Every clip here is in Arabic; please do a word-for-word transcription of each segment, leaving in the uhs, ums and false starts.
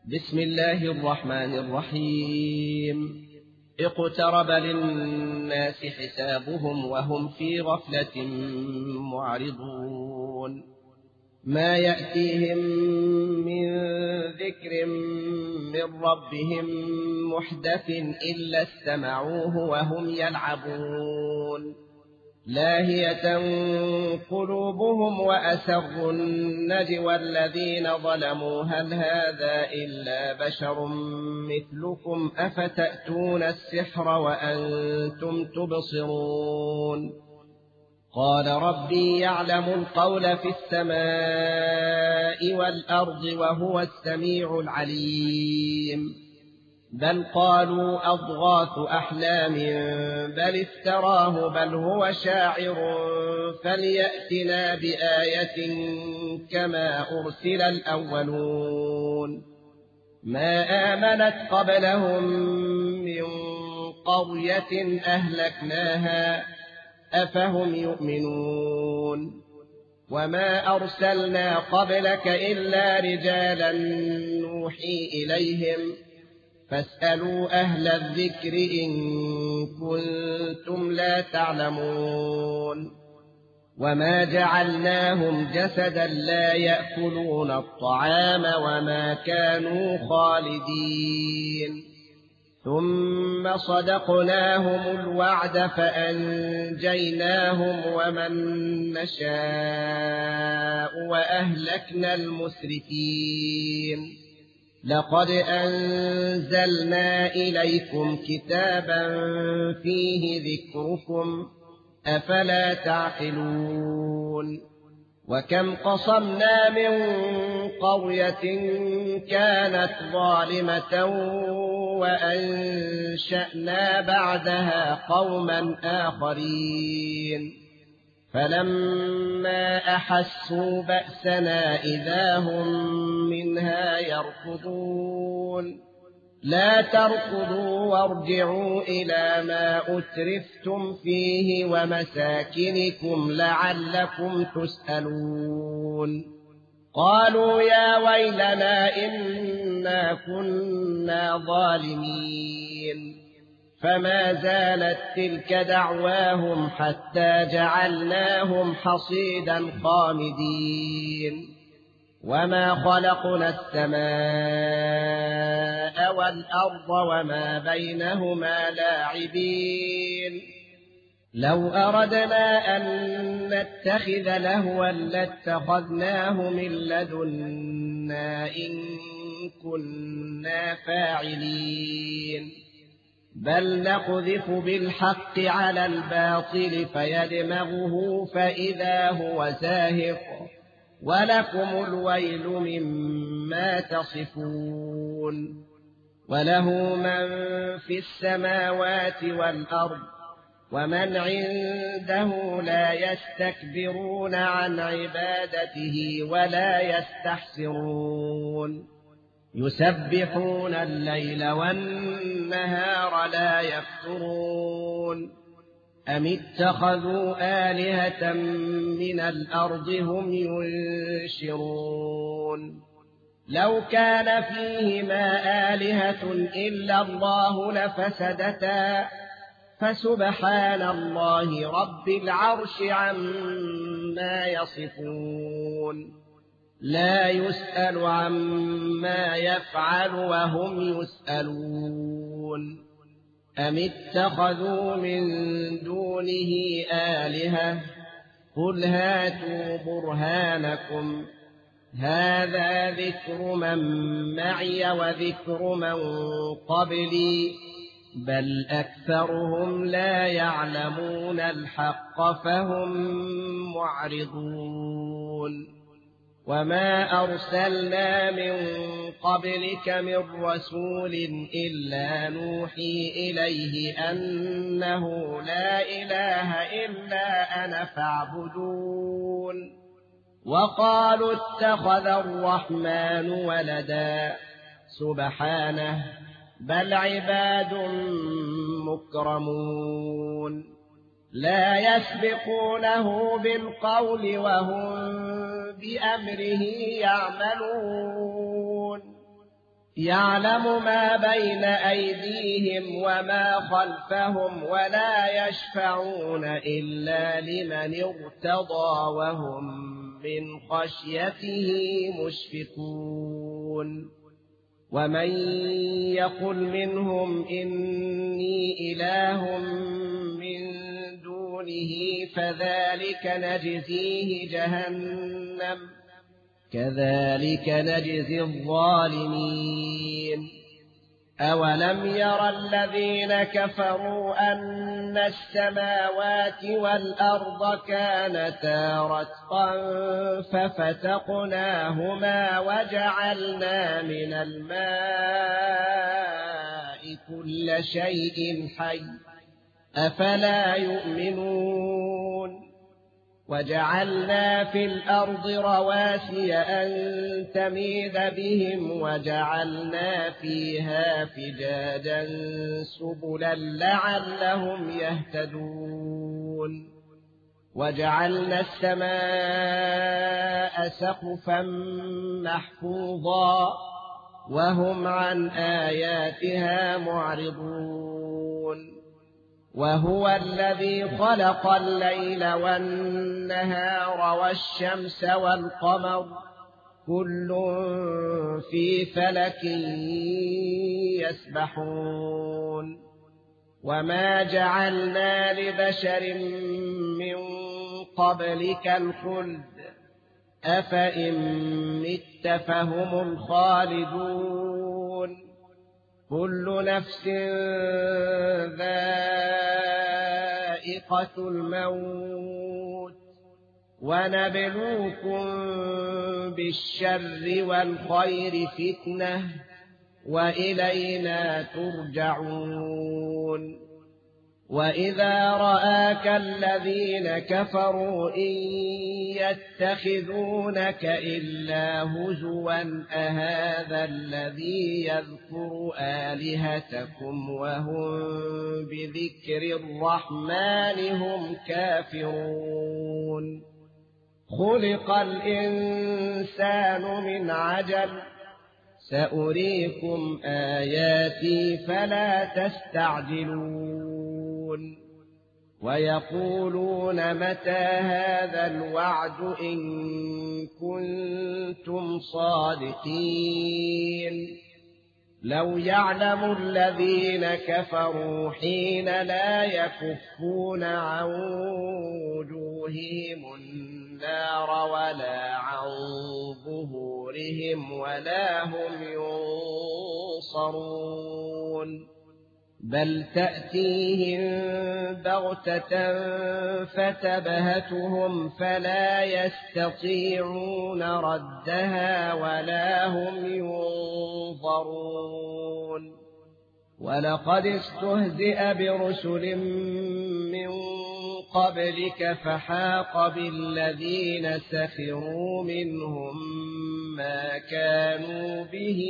بسم الله الرحمن الرحيم. اقترب للناس حسابهم وهم في غفلة معرضون. ما يأتيهم من ذكر من ربهم محدث إلا استمعوه وهم يلعبون. لاهية قلوبهم وأسروا النجوى الذين ظلموا هل هذا إلا بشر مثلكم أفتأتون السحر وأنتم تبصرون. قال ربي يعلم القول في السماء والأرض وهو السميع العليم. بل قالوا أضغاث أحلام بل افتراه بل هو شاعر فليأتنا بآية كما أرسل الأولون. ما آمنت قبلهم من قرية أهلكناها أفهم يؤمنون. وما أرسلنا قبلك إلا رجالا نوحي إليهم فاسألوا أهل الذكر إن كنتم لا تعلمون. وما جعلناهم جسدا لا يأكلون الطعام وما كانوا خالدين. ثم صدقناهم الوعد فأنجيناهم ومن نشاء وأهلكنا المسرفين. لقد أنزلنا إليكم كتابا فيه ذكركم أفلا تعقلون. وكم قصمنا من قرية كانت ظالمة وأنشأنا بعدها قوما آخرين فلما أحسوا بأسنا إذا هم منها يركضون. لا تركضوا وارجعوا إلى ما أترفتم فيه ومساكنكم لعلكم تسألون. قالوا يا ويلنا إنا كنا ظالمين. فما زالت تلك دعواهم حتى جعلناهم حصيدا خامدين. وما خلقنا السماء والأرض وما بينهما لاعبين. لو أردنا أن نتخذ لهوا لاتخذناه من لدنا إن كنا فاعلين. بل نقذف بالحق على الباطل فيدمغه فإذا هو زاهق ولكم الويل مما تصفون. وله من في السماوات والأرض ومن عنده لا يستكبرون عن عبادته ولا يستحسرون. يسبحون الليل والنهار لا يفترون. أم اتخذوا آلهة من الأرض هم ينشرون. لو كان فيهما آلهة إلا الله لفسدتا فسبحان الله رب العرش عما يصفون. لا يسأل عما يفعل وهم يسألون. أم اتخذوا من دونه آلهة قل هاتوا برهانكم هذا ذكر من معي وذكر من قبلي بل أكثرهم لا يعلمون الحق فهم معرضون. وما أرسلنا من قبلك من رسول إلا نوحي إليه أنه لا إله إلا أنا فاعبدون. وقالوا اتخذ الرحمن ولدا سبحانه بل عباد مكرمون. لا يسبقونه بالقول وهم بأمره يعملون. يعلم ما بين أيديهم وما خلفهم ولا يشفعون إلا لمن ارتضى وهم من خشيته مشفقون ومن يقل منهم إني إله من دونه فذلك نجزيه جهنم كذلك نجزي الظالمين أولم ير الذين كفروا أن السماوات والأرض كانتا رتقا ففتقناهما وجعلنا من الماء كل شيء حي أفلا يؤمنون وجعلنا في الأرض رواسي أن تميد بهم وجعلنا فيها فجاجا سبلا لعلهم يهتدون وجعلنا السماء سقفا محفوظا وهم عن آياتها معرضون وهو الذي خلق الليل والنهار والشمس والقمر كل في فلك يسبحون وما جعلنا لبشر من قبلك الخلد أفإن مت فهم الخالدون كل نفس ذائقة الموت ونبلوكم بالشر والخير فتنة وإلينا ترجعون وإذا رآك الذين كفروا إن يتخذونك إلا هزوا أهذا الذي يذكر آلهتكم وهم بذكر الرحمن هم كافرون خلق الإنسان من عجل سأريكم آياتي فلا تستعجلون ويقولون متى هذا الوعد إن كنتم صادقين لو يعلم الذين كفروا حين لا يكفون عن وجوههم النار ولا عن ظهورهم ولا هم ينصرون بل تأتيهم بغتة فتبهتهم فلا يستطيعون ردها ولا هم ينظرون ولقد استهزئ برسل من قبلك فحاق بالذين سخروا منهم ما كانوا به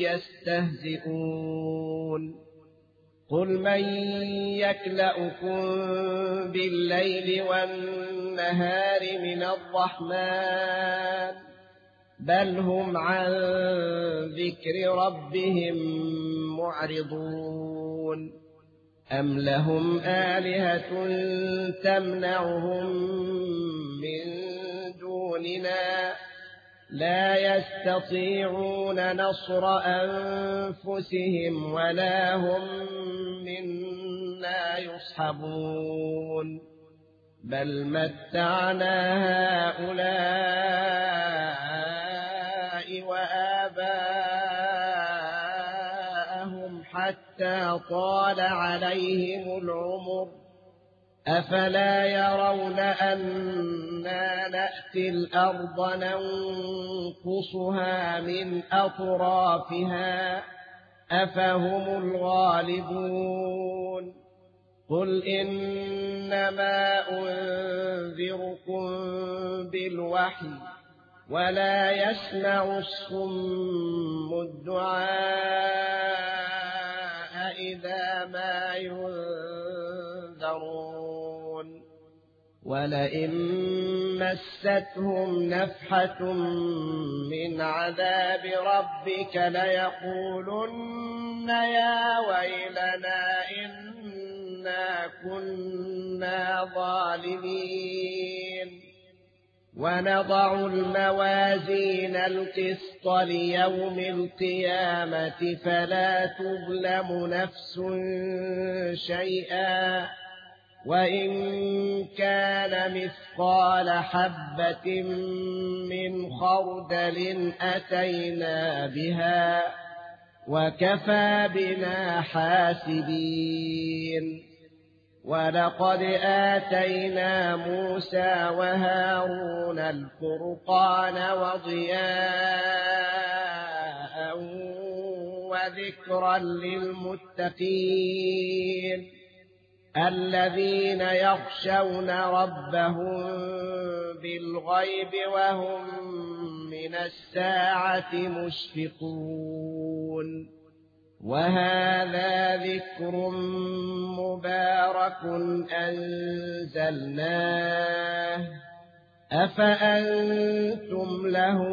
يستهزئون قل من يكلؤكم بالليل والنهار من الرحمن بل هم عن ذكر ربهم معرضون أم لهم آلهة تمنعهم من دوننا لا يستطيعون نصر أنفسهم ولا هم منا يصحبون بل متعنا هؤلاء وآباءهم حتى طال عليهم العمر أفلا يرون أنا نأتي الأرض ننقصها من أطرافها أفهم الغالبون قل إنما أنذركم بالوحي ولا يسمع الصم الدعاء إذا ما ينذرون ولئن مستهم نفحة من عذاب ربك ليقولن يا ويلنا إنا كنا ظالمين ونضع الموازين القسط ليوم القيامة فلا تظلم نفس شيئا وإن كان مثقال حبة من خردل أتينا بها وكفى بنا حاسبين ولقد آتينا موسى وهارون الفرقان وضياء وذكرا للمتقين الذين يخشون ربهم بالغيب وهم من الساعة مشفقون وهذا ذكر مبارك أنزلناه أفأنتم له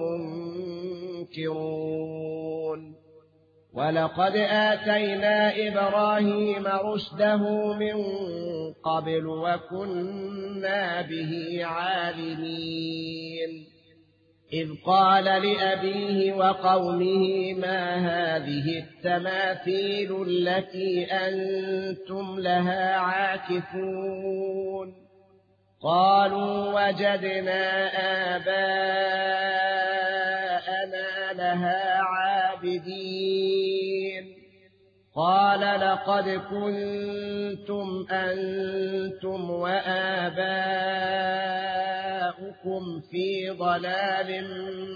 منكرون ولقد آتينا إبراهيم رشده من قبل وكنا به عالمين إذ قال لأبيه وقومه ما هذه التماثيل التي أنتم لها عاكفون قالوا وجدنا آباءنا لها عابدين قال لقد كنتم أنتم وآباؤكم في ضلال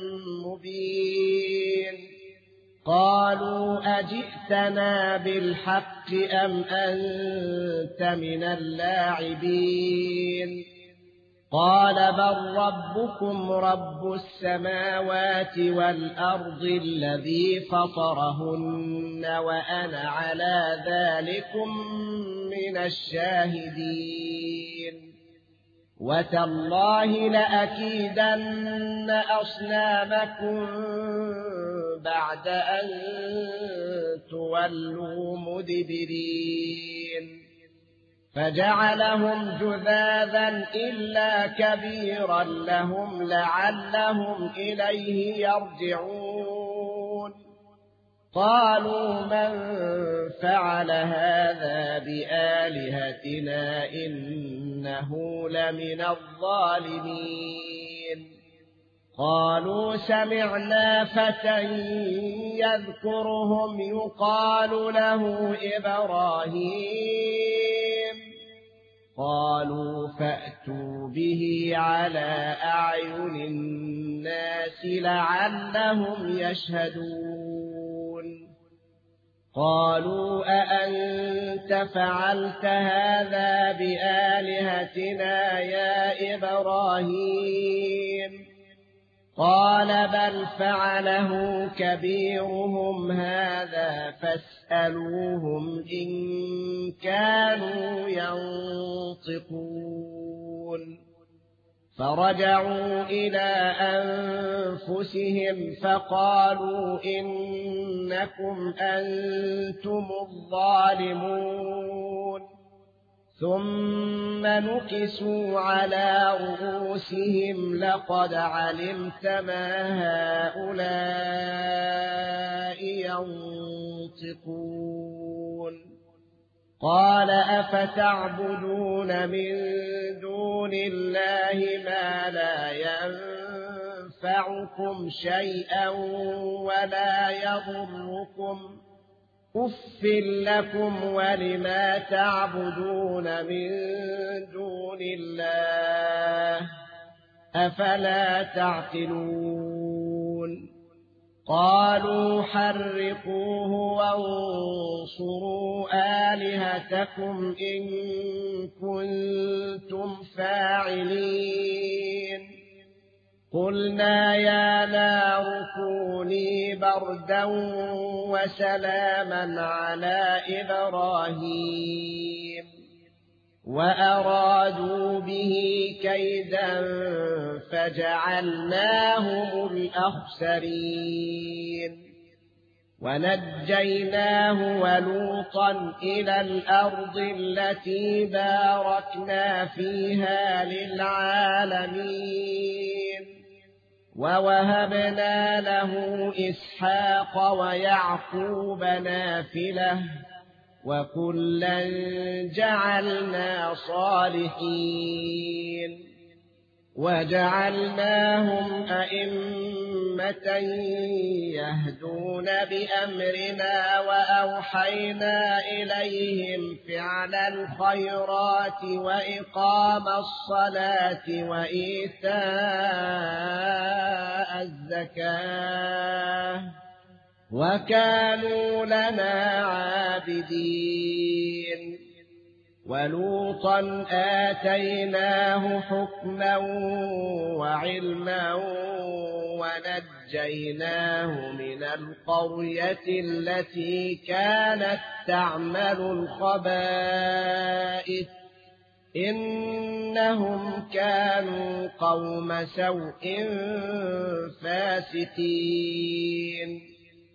مبين قالوا أجئتنا بالحق أم أنت من اللاعبين قال بل ربكم رب السماوات والأرض الذي فطرهن وأنا على ذلكم من الشاهدين وتالله لأكيدن أصنامكم بعد أن تولوا مدبرين فجعلهم جذاذا إلا كبيرا لهم لعلهم إليه يرجعون قالوا من فعل هذا بآلهتنا إنه لمن الظالمين قالوا سمعنا فتى يذكرهم يقال له إبراهيم قالوا فأتوا به على أعين الناس لعلهم يشهدون قالوا أأنت فعلت هذا بآلهتنا يا إبراهيم قال بل فعله كبيرهم هذا فاسألوهم إن كانوا ينطقون فرجعوا إلى أنفسهم فقالوا إنكم أنتم الظالمون ثم نكسوا على رؤوسهم لقد علمت ما هؤلاء ينطقون قال أفتعبدون من دون الله ما لا ينفعكم شيئا ولا يضركم أف لكم ولما تعبدون من دون الله أفلا تعقلون قالوا حرقوه وانصروا آلهتكم إن كنتم فاعلين قلنا يا نار كوني بردا وسلاما على إبراهيم وأرادوا به كيدا فجعلناهم الأخسرين ونجيناه ولوطا إلى الأرض التي باركنا فيها للعالمين ووهبنا له إسحاق ويعقوب نافلة وكلا جعلنا صالحين وجعلناهم أئمة يهدون بأمرنا وأوحينا إليهم فعل الخيرات وإقام الصلاة وإيتاء الزكاة وكانوا لنا عابدين ولوطا آتيناه حكما وعلما ونجيناه من القرية التي كانت تعمل الخبائث إنهم كانوا قوم سوء فاسقين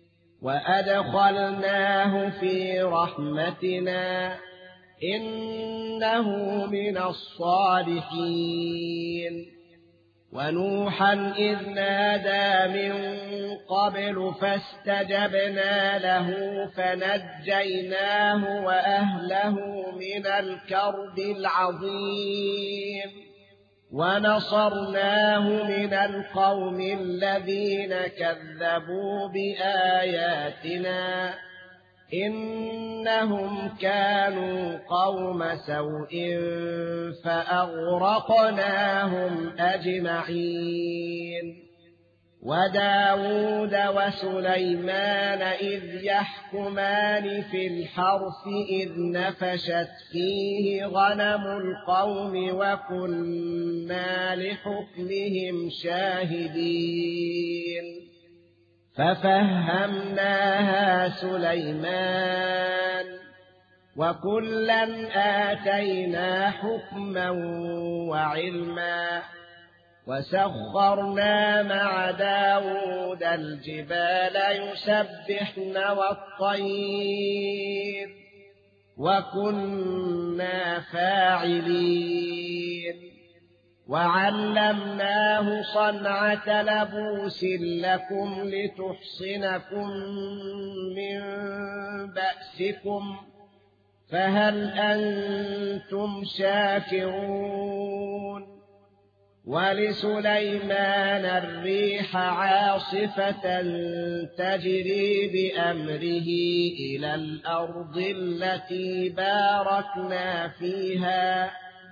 وأدخلناه في رحمتنا إنه من الصالحين ونوحا إذ نادى من قبل فاستجبنا له فنجيناه وأهله من الكرب العظيم ونصرناه من القوم الذين كذبوا بآياتنا إنهم كانوا قوم سوء فأغرقناهم أجمعين وداود وسليمان إذ يحكمان في الحرث إذ نفشت فيه غنم القوم وكنا لحكمهم شاهدين ففهمناها سليمان وكلا آتينا حكما وعلما وسخرنا مع داود الجبال يسبحن والطير وكنا فاعلين وعلمناه صنعة لبوس لكم لتحصنكم من بأسكم فهل أنتم شاكرون ولسليمان الريح عاصفة تجري بأمره إلى الأرض التي باركنا فيها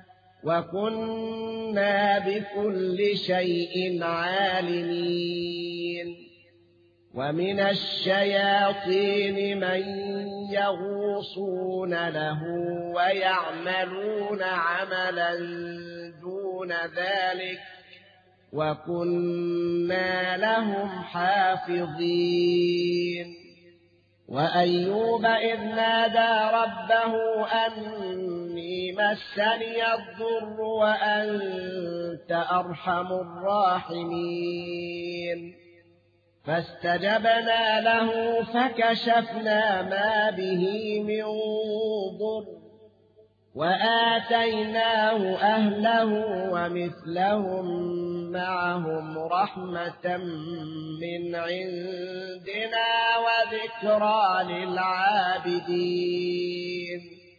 وكنا بكل شيء عالمين ومن الشياطين من يغوصون له ويعملون عملا دون ذلك وكنا لهم حافظين وأيوب إذ نادى ربه أني مسني الضر وأنت أرحم الراحمين فاستجبنا له فكشفنا ما به من ضر وآتيناه أهله ومثلهم معهم رحمة من عندنا وذكرى للعابدين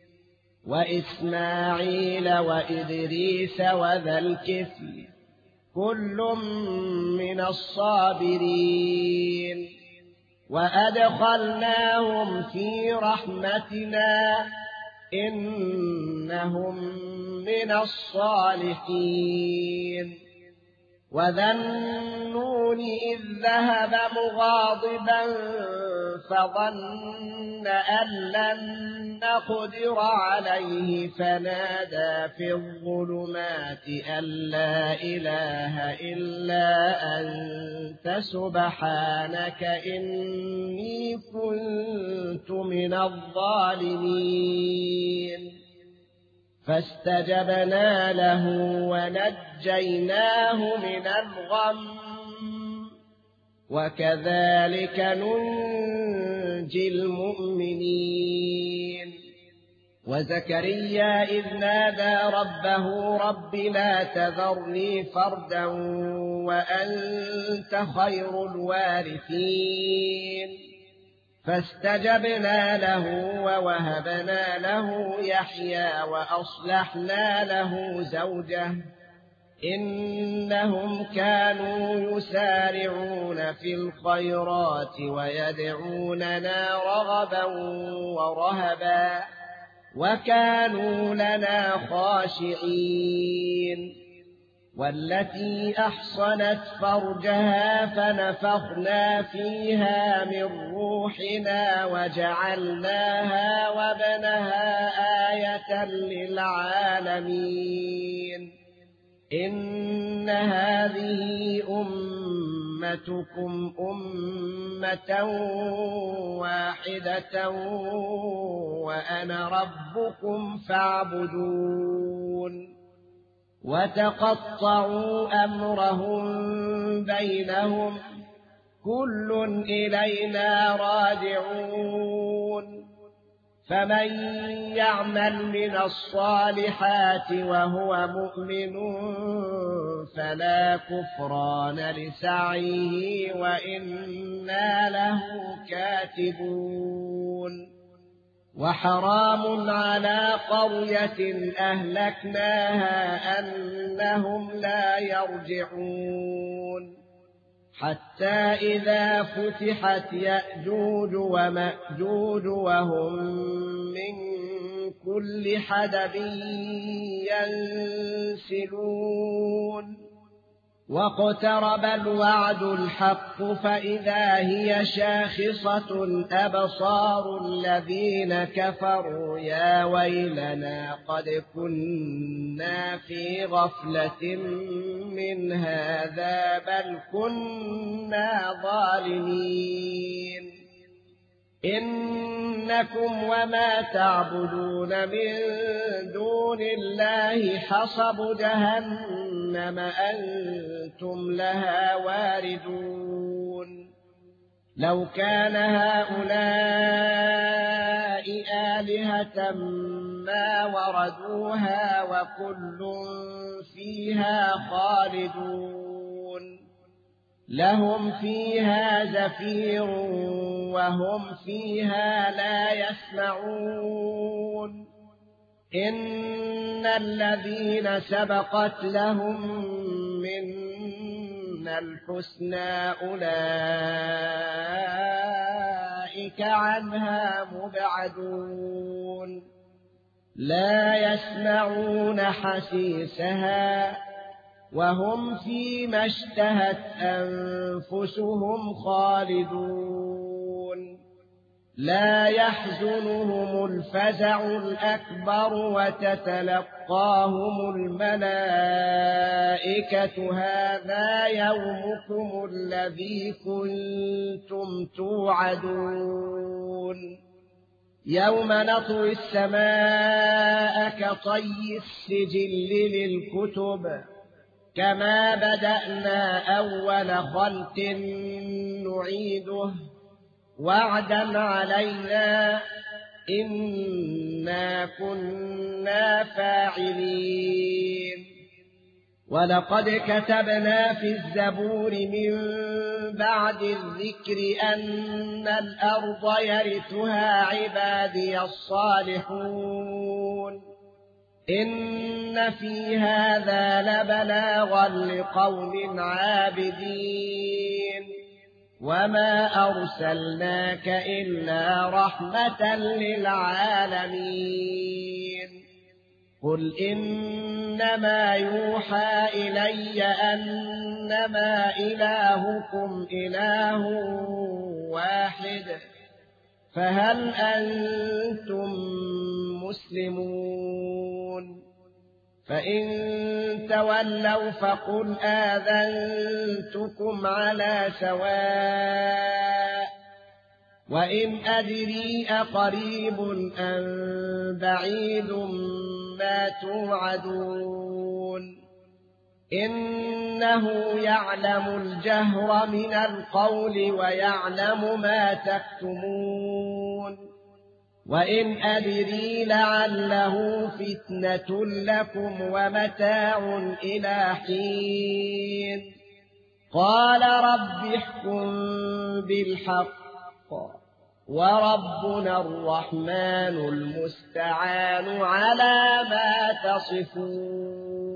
وإسماعيل وإدريس وذا الكفل كل من الصابرين وأدخلناهم في رحمتنا إنهم من الصالحين وذا النون إذ ذهب مغاضبا فظن أن لن نقدر عليه فنادى في الظلمات أن لا إله إلا أنت سبحانك إني كنت من الظالمين فاستجبنا له ونجيناه من الغم وكذلك ننجي المؤمنين وزكريا إذ نادى ربه رب لا تذرني فردا وأنت خير الوارثين فاستجبنا له ووهبنا له يحيى وأصلحنا له زوجه إنهم كانوا يسارعون في الخيرات ويدعوننا رغبا ورهبا وكانوا لنا خاشعين والتي أحصنت فرجها فنفخنا فيها من روحنا وجعلناها وابنها آية للعالمين إن هذه أمتكم أمة واحدة وأنا ربكم فاعبدون وتقطعوا أمرهم بينهم كل إلينا راجعون فمن يعمل من الصالحات وهو مؤمن فلا كفران لسعيه وإنا له كاتبون وحرام على قرية أهلكناها أنهم لا يرجعون حتى إذا فتحت يأجوج ومأجوج وهم من كل حدب ينسلون واقترب الوعد الحق فإذا هي شاخصة أبصار الذين كفروا يا ويلنا قد كنا في غفلة من هذا بل كنا ظالمين إنكم وما تعبدون من دون الله حصب جهنم أنتم لها واردون لو كان هؤلاء آلهة ما وردوها وكل فيها خالدون لهم فيها زفير وهم فيها لا يسمعون إن الذين سبقت لهم منا الحسنى أولئك عنها مبعدون لا يسمعون حسيسها وهم فيما اشتهت أنفسهم خالدون لا يحزنهم الفزع الأكبر وتتلقاهم الملائكة هذا يومكم الذي كنتم توعدون يوم نطوي السماء كطي السجل للكتب كما بدأنا أول خلق نعيده وعدا علينا إنا كنا فاعلين ولقد كتبنا في الزبور من بعد الذكر أن الأرض يرثها عبادي الصالحون إن في هذا لبلاغا لقوم عابدين وما أرسلناك إلا رحمة للعالمين قل إنما يوحى إلي أنما إلهكم إله واحد فهل أنتم مسلمون فإن تولوا فقل آذنتكم على سواء وإن أدري أقريب أم بعيد ما توعدون إنه يعلم الجهر من القول ويعلم ما تكتمون وإن أدري لعله فتنة لكم ومتاع إلى حين قال رب احكم بالحق وربنا الرحمن المستعان على ما تصفون